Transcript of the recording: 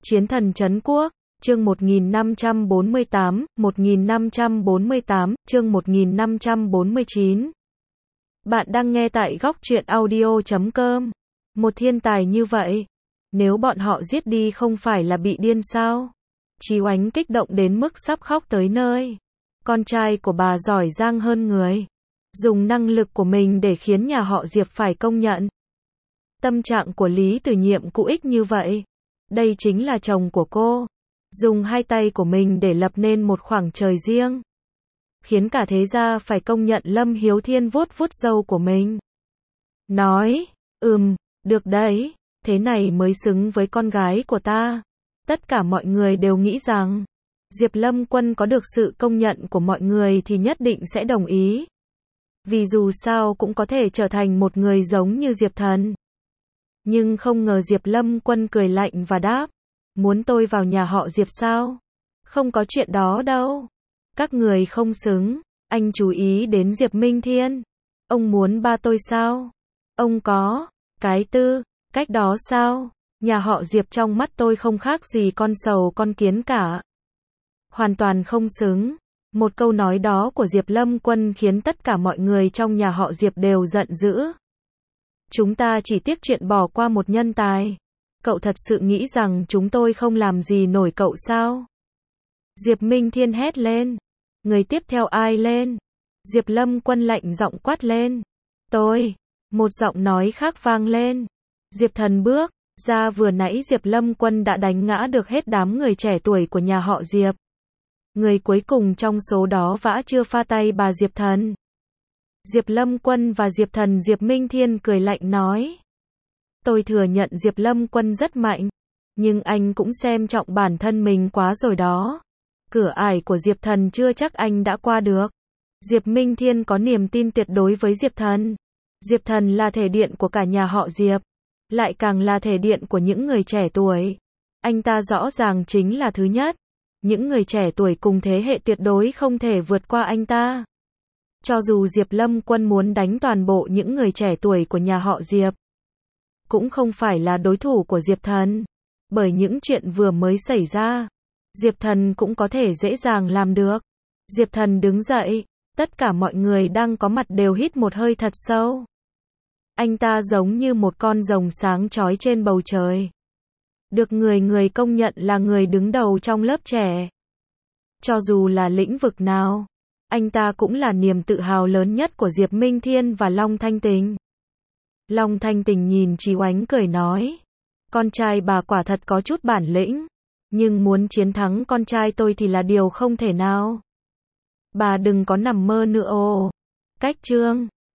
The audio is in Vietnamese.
Chiến thần trấn quốc, chương 1548, 1548, chương 1549. Bạn đang nghe tại góc truyện audio.com. Một thiên tài như vậy, nếu bọn họ giết đi không phải là bị điên sao? Chí Oánh kích động đến mức sắp khóc tới nơi. Con trai của bà giỏi giang hơn người, dùng năng lực của mình để khiến nhà họ Diệp phải công nhận. Tâm trạng của Lý Tử Nhiệm cụ ích như vậy. Đây chính là chồng của cô. Dùng hai tay của mình để lập nên một khoảng trời riêng. Khiến cả thế gia phải công nhận Lâm Hiếu Thiên vuốt vuốt râu của mình. Nói, được đấy, thế này mới xứng với con gái của ta. Tất cả mọi người đều nghĩ rằng, Diệp Lâm Quân có được sự công nhận của mọi người thì nhất định sẽ đồng ý. Vì dù sao cũng có thể trở thành một người giống như Diệp Thần. Nhưng không ngờ Diệp Lâm Quân cười lạnh và đáp, muốn tôi vào nhà họ Diệp sao? Không có chuyện đó đâu. Các người không xứng, anh chú ý đến Diệp Minh Thiên. Ông muốn ba tôi sao? Ông có cái tư cách đó sao? Nhà họ Diệp trong mắt tôi không khác gì con sầu con kiến cả. Hoàn toàn không xứng. Một câu nói đó của Diệp Lâm Quân khiến tất cả mọi người trong nhà họ Diệp đều giận dữ. Chúng ta chỉ tiếc chuyện bỏ qua một nhân tài. Cậu thật sự nghĩ rằng chúng tôi không làm gì nổi cậu sao? Diệp Minh Thiên hét lên. Người tiếp theo ai lên? Diệp Lâm Quân lạnh giọng quát lên. Tôi. Một giọng nói khác vang lên. Diệp Thần bước ra, vừa nãy Diệp Lâm Quân đã đánh ngã được hết đám người trẻ tuổi của nhà họ Diệp. Người cuối cùng trong số đó vã chưa pha tay bà Diệp Thần. Diệp Lâm Quân và Diệp Thần. Diệp Minh Thiên cười lạnh nói. Tôi thừa nhận Diệp Lâm Quân rất mạnh. Nhưng anh cũng xem trọng bản thân mình quá rồi đó. Cửa ải của Diệp Thần chưa chắc anh đã qua được. Diệp Minh Thiên có niềm tin tuyệt đối với Diệp Thần. Diệp Thần là thể điện của cả nhà họ Diệp. Lại càng là thể điện của những người trẻ tuổi. Anh ta rõ ràng chính là thứ nhất. Những người trẻ tuổi cùng thế hệ tuyệt đối không thể vượt qua anh ta. Cho dù Diệp Lâm Quân muốn đánh toàn bộ những người trẻ tuổi của nhà họ Diệp, cũng không phải là đối thủ của Diệp Thần. Bởi những chuyện vừa mới xảy ra, Diệp Thần cũng có thể dễ dàng làm được. Diệp Thần đứng dậy, tất cả mọi người đang có mặt đều hít một hơi thật sâu. Anh ta giống như một con rồng sáng chói trên bầu trời. Được người người công nhận là người đứng đầu trong lớp trẻ. Cho dù là lĩnh vực nào, anh ta cũng là niềm tự hào lớn nhất của Diệp Minh Thiên và Long Thanh Tình. Long Thanh Tình nhìn Chí Oánh cười nói. Con trai bà quả thật có chút bản lĩnh. Nhưng muốn chiến thắng con trai tôi thì là điều không thể nào. Bà đừng có nằm mơ nữa. Cách chương